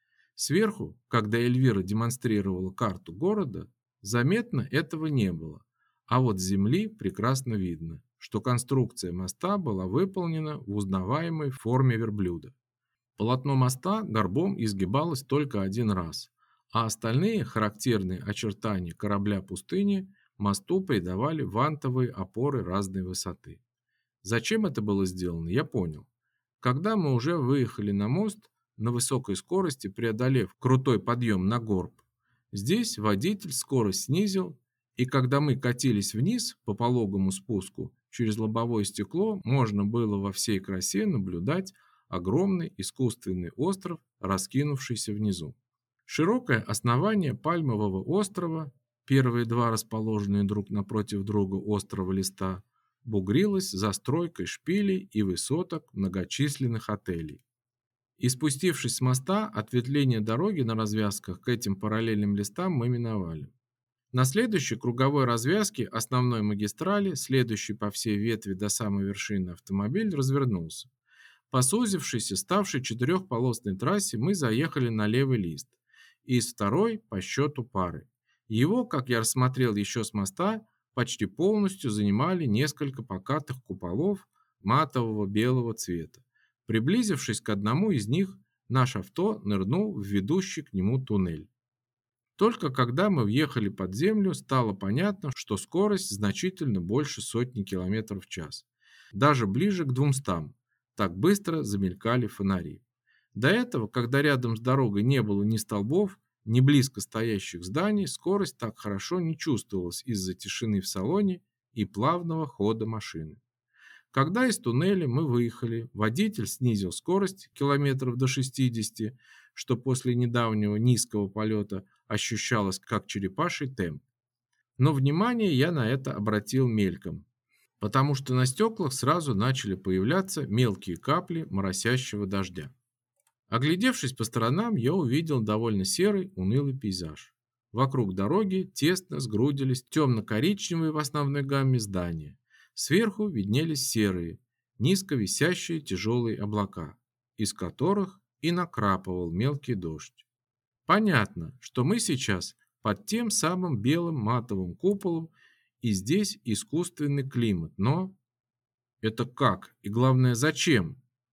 Сверху, когда Эльвира демонстрировала карту города, заметно этого не было, а вот с земли прекрасно видно, что конструкция моста была выполнена в узнаваемой форме верблюда. Полотно моста горбом изгибалось только один раз, а остальные характерные очертания корабля пустыни мосту придавали вантовые опоры разной высоты. Зачем это было сделано, я понял. Когда мы уже выехали на мост, на высокой скорости преодолев крутой подъем на горб, здесь водитель скорость снизил, и когда мы катились вниз по пологому спуску, через лобовое стекло можно было во всей красе наблюдать огромный искусственный остров, раскинувшийся внизу. Широкое основание пальмового острова, первые два расположенные друг напротив друга острова Листа, бугрилось застройкой шпилей и высоток многочисленных отелей. И спустившись с моста, ответвление дороги на развязках к этим параллельным листам мы миновали. На следующей круговой развязке основной магистрали, следующей по всей ветви до самой вершины, автомобиль развернулся. По сузившейся, ставшей четырехполосной трассе мы заехали на левый лист, из второй по счету пары. Его, как я рассмотрел еще с моста, почти полностью занимали несколько покатых куполов матового белого цвета. Приблизившись к одному из них, наш авто нырнул в ведущий к нему туннель. Только когда мы въехали под землю, стало понятно, что скорость значительно больше 100 км в час. Даже ближе к 200. Так быстро замелькали фонари. До этого, когда рядом с дорогой не было ни столбов, ни близко стоящих зданий, скорость так хорошо не чувствовалась из-за тишины в салоне и плавного хода машины. Когда из туннеля мы выехали, водитель снизил скорость километров до 60, что после недавнего низкого полета ощущалось как черепаший темп. Но внимание я на это обратил мельком, потому что на стеклах сразу начали появляться мелкие капли моросящего дождя. Оглядевшись по сторонам, я увидел довольно серый, унылый пейзаж. Вокруг дороги тесно сгрудились темно-коричневые в основной гамме здания. Сверху виднелись серые, низко висящие тяжелые облака, из которых и накрапывал мелкий дождь. Понятно, что мы сейчас под тем самым белым матовым куполом, и здесь искусственный климат, но... Это как? И главное, зачем?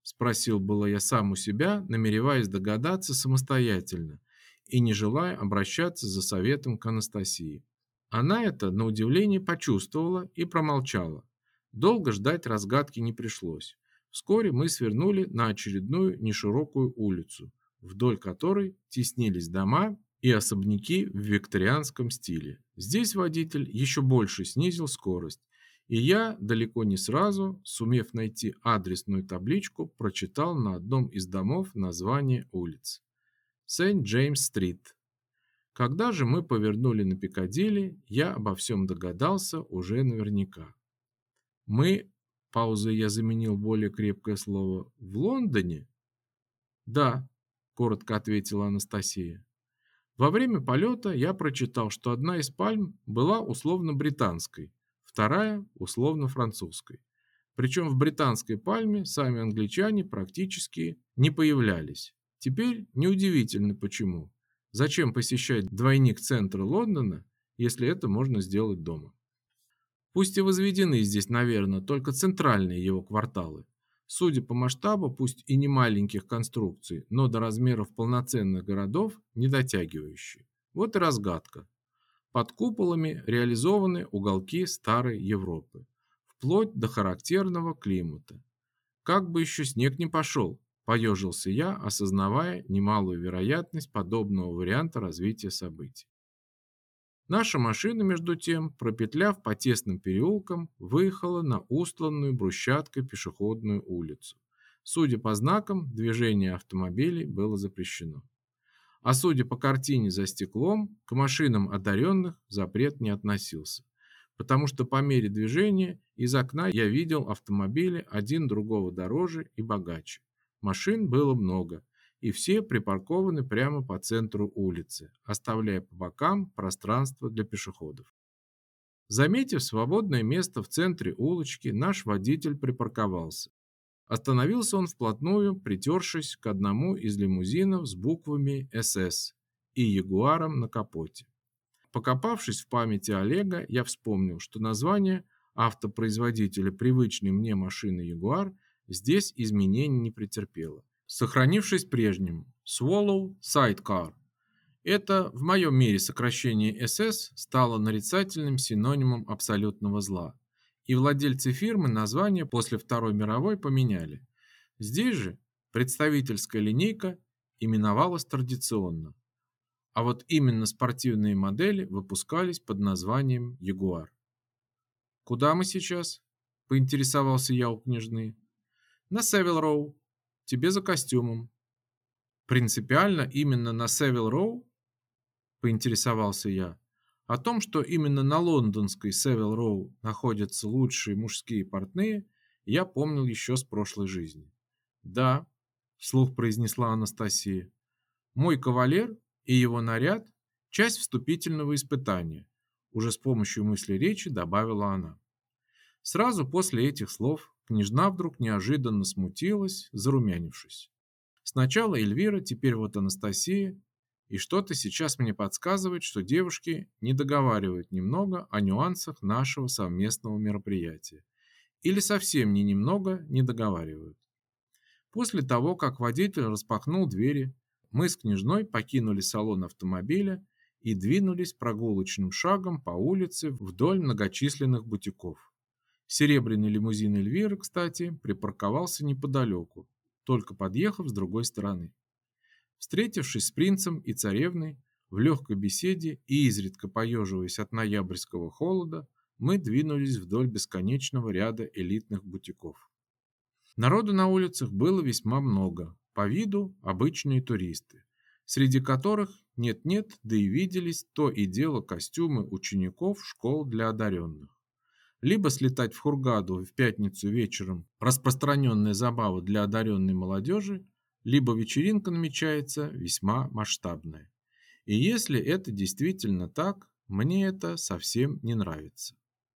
Спросил было я сам у себя, намереваясь догадаться самостоятельно и не желая обращаться за советом к Анастасии. Она это, на удивление, почувствовала и промолчала. Долго ждать разгадки не пришлось. Вскоре мы свернули на очередную неширокую улицу, вдоль которой теснились дома и особняки в викторианском стиле. Здесь водитель еще больше снизил скорость, и я, далеко не сразу, сумев найти адресную табличку, прочитал на одном из домов название улицы. Сент-Джеймс-стрит. Когда же мы повернули на Пикадилли, я обо всем догадался уже наверняка. Мы, паузой я заменил более крепкое слово, в Лондоне? Да, коротко ответила Анастасия. Во время полета я прочитал, что одна из пальм была условно-британской, вторая условно-французской. Причем в британской пальме сами англичане практически не появлялись. Теперь неудивительно почему. Зачем посещать двойник центра Лондона, если это можно сделать дома? Пусть и возведены здесь, наверное, только центральные его кварталы. Судя по масштабу, пусть и не маленьких конструкций, но до размеров полноценных городов не дотягивающие. Вот и разгадка. Под куполами реализованы уголки старой Европы, вплоть до характерного климата. Как бы еще снег не пошел, поежился я, осознавая немалую вероятность подобного варианта развития событий. Наша машина, между тем, пропетляв по тесным переулкам, выехала на устланную брусчаткой пешеходную улицу. Судя по знакам, движение автомобилей было запрещено. А судя по картине за стеклом, к машинам одаренных запрет не относился, потому что по мере движения из окна я видел автомобили один другого дороже и богаче. Машин было много, и все припаркованы прямо по центру улицы, оставляя по бокам пространство для пешеходов. Заметив свободное место в центре улочки, наш водитель припарковался. Остановился он вплотную, притершись к одному из лимузинов с буквами «СС» и ягуаром на капоте. Покопавшись в памяти Олега, я вспомнил, что название автопроизводителя привычной мне машины «Ягуар» здесь изменений не претерпело, сохранившись прежним Swallow Sidecar. Это в моем мире сокращение СС стало нарицательным синонимом абсолютного зла, и владельцы фирмы название после Второй мировой поменяли. Здесь же представительская линейка именовалась традиционно, а вот именно спортивные модели выпускались под названием Jaguar. «Куда мы сейчас?» – поинтересовался я у княжны. «На Севил Роу. Тебе за костюмом». «Принципиально именно на Севил Роу?» – поинтересовался я. О том, что именно на лондонской Севил Роу находятся лучшие мужские портные, я помнил еще с прошлой жизни. «Да», – вслух произнесла Анастасия, – «мой кавалер и его наряд – часть вступительного испытания», уже с помощью мысли речи добавила она. Сразу после этих слов княжна вдруг неожиданно смутилась, зарумянившись. Сначала Эльвира, теперь вот Анастасия, и что-то сейчас мне подсказывает, что девушки не договаривают немного о нюансах нашего совместного мероприятия. Или совсем немного не договаривают. После того, как водитель распахнул двери, мы с княжной покинули салон автомобиля и двинулись прогулочным шагом по улице вдоль многочисленных бутиков. Серебряный лимузин Эльвиры, кстати, припарковался неподалеку, только подъехав с другой стороны. Встретившись с принцем и царевной в легкой беседе и изредка поеживаясь от ноябрьского холода, мы двинулись вдоль бесконечного ряда элитных бутиков. Народу на улицах было весьма много, по виду обычные туристы, среди которых нет-нет, да и виделись то и дело костюмы учеников школ для одаренных. Либо слетать в Хургаду в пятницу вечером – распространенная забава для одаренной молодежи, либо вечеринка намечается весьма масштабная. И если это действительно так, мне это совсем не нравится.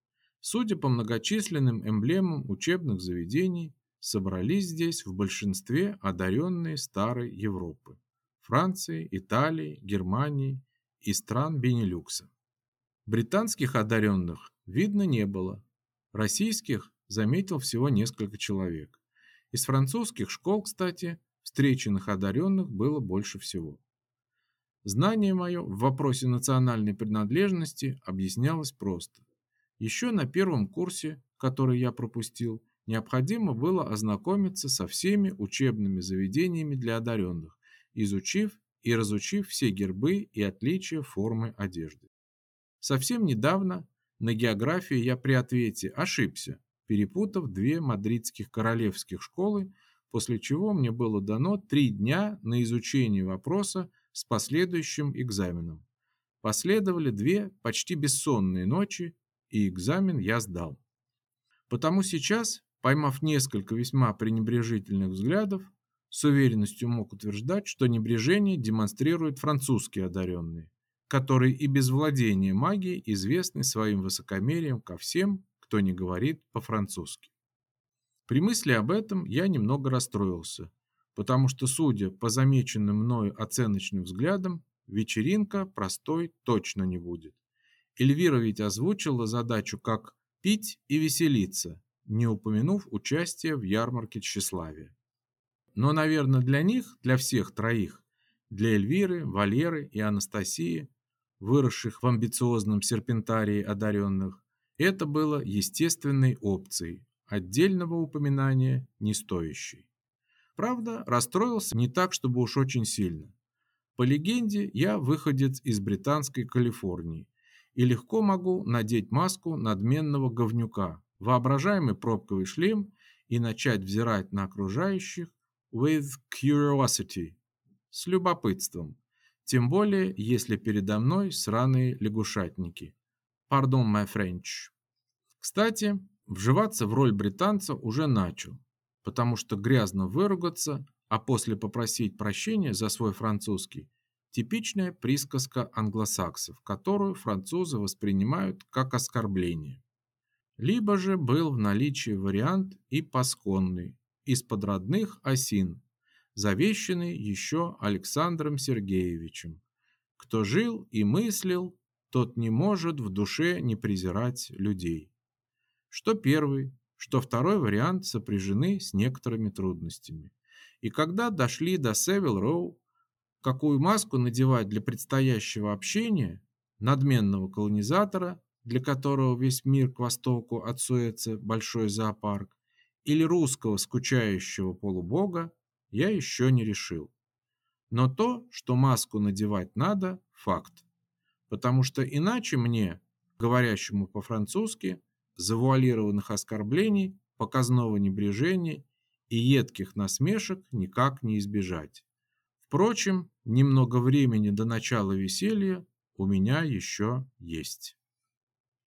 Судя по многочисленным эмблемам учебных заведений, собрались здесь в большинстве одаренные старой Европы – Франции, Италии, Германии и стран Бенилюкса. Британских одаренных видно не было. Российских заметил всего несколько человек. Из французских школ, кстати, встреченных одаренных было больше всего. Знание мое в вопросе национальной принадлежности объяснялось просто. Еще на первом курсе, который я пропустил, необходимо было ознакомиться со всеми учебными заведениями для одаренных, изучив и разучив все гербы и отличия формы одежды. Совсем недавно на географии я при ответе ошибся, перепутав две мадридских королевских школы, после чего мне было дано 3 дня на изучение вопроса с последующим экзаменом. Последовали 2 почти бессонные ночи, и экзамен я сдал. Потому сейчас, поймав несколько весьма пренебрежительных взглядов, с уверенностью мог утверждать, что небрежение демонстрируют французские одаренные, которые и без владения магией известны своим высокомерием ко всем, кто не говорит по-французски. При мысли об этом я немного расстроился, потому что, судя по замеченным мною оценочным взглядам, вечеринка простой точно не будет. Эльвира ведь озвучила задачу как пить и веселиться, не упомянув участие в ярмарке тщеславия. Но, наверное, для них, для всех троих, для Эльвиры, Валеры и Анастасии, выросших в амбициозном серпентарии одаренных, это было естественной опцией, отдельного упоминания не стоящей. Правда, расстроился не так, чтобы уж очень сильно. По легенде, я выходец из британской Калифорнии и легко могу надеть маску надменного говнюка, воображаемый пробковый шлем и начать взирать на окружающих with curiosity, с любопытством, тем более, если передо мной сраные лягушатники. Pardon my French. Кстати, вживаться в роль британца уже начал, потому что грязно выругаться, а после попросить прощения за свой французский – типичная присказка англосаксов, которую французы воспринимают как оскорбление. Либо же был в наличии вариант и пасконный, из-под родных осин, завещанный еще Александром Сергеевичем. Кто жил и мыслил, тот не может в душе не презирать людей. Что первый, что второй вариант сопряжены с некоторыми трудностями. И когда дошли до Севил Роу, какую маску надевать для предстоящего общения, надменного колонизатора, для которого весь мир к востоку от Суэца большой зоопарк, или русского скучающего полубога, я еще не решил. Но то, что маску надевать надо, факт. Потому что иначе мне, говорящему по-французски, завуалированных оскорблений, показного небрежения и едких насмешек никак не избежать. Впрочем, немного времени до начала веселья у меня еще есть.